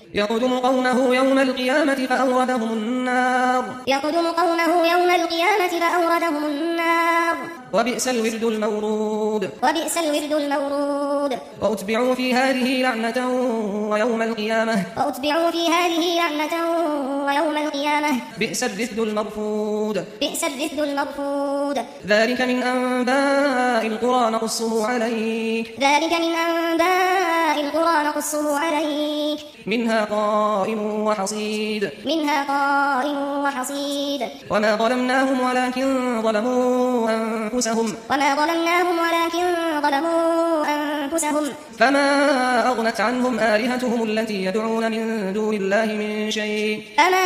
يقدم قومه يوم القيامة فأوردهم النار وبئس الورد المورود وأتبعوا في هذه لعنة ويوم القيامة بئس الرفد المرفود ذلك من أنباء القرى نقصه عليك منها قائم وحصيد وما ظلمناهم ولكن ظلموا أنفسهم فما أغنت عنهم آلهتهم التي يدعون من دون الله من شيء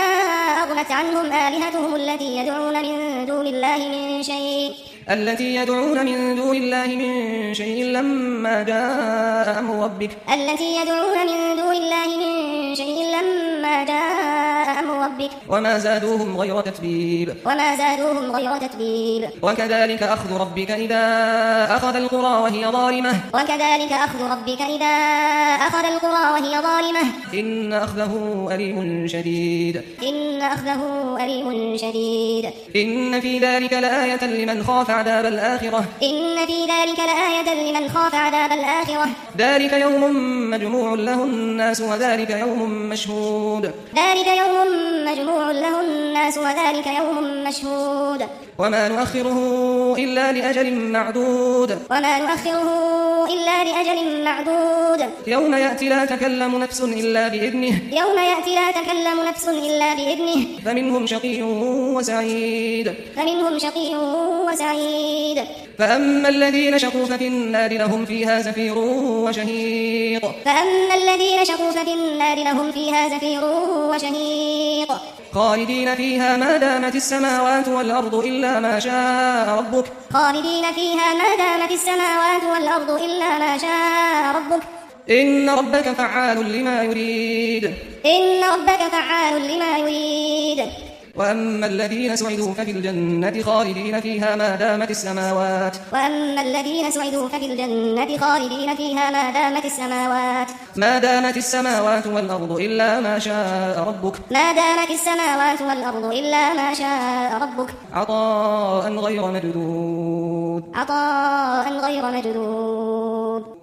لما جاء أمر ربك وما زادوهم غير تتبيب وكذلك أخذ ربك إذا أخذ القرى وهي ظالمة إن أخذه أليم شديد إن في ذلك لآية لمن خاف عذاب الآخرة ذلك يوم مجموع له الناس وذلك يوم مشهود وما نؤخره إلا لأجل معدود يوم يأتي لا تكلم نفس إلا بإذنه فمنهم شقي وسعيد فأما الذين شقوا ففي النار لهم فيها زفير وشهيق خالدين فيها ما دامت السماوات والأرض إلا ما شاء ربك إن ربك فعال لما يريد وأما الذين سعدوا ففي الجنة خالدين فيها ما دامت السماوات والأرض إلا ما شاء ربك عطاء غير مجدود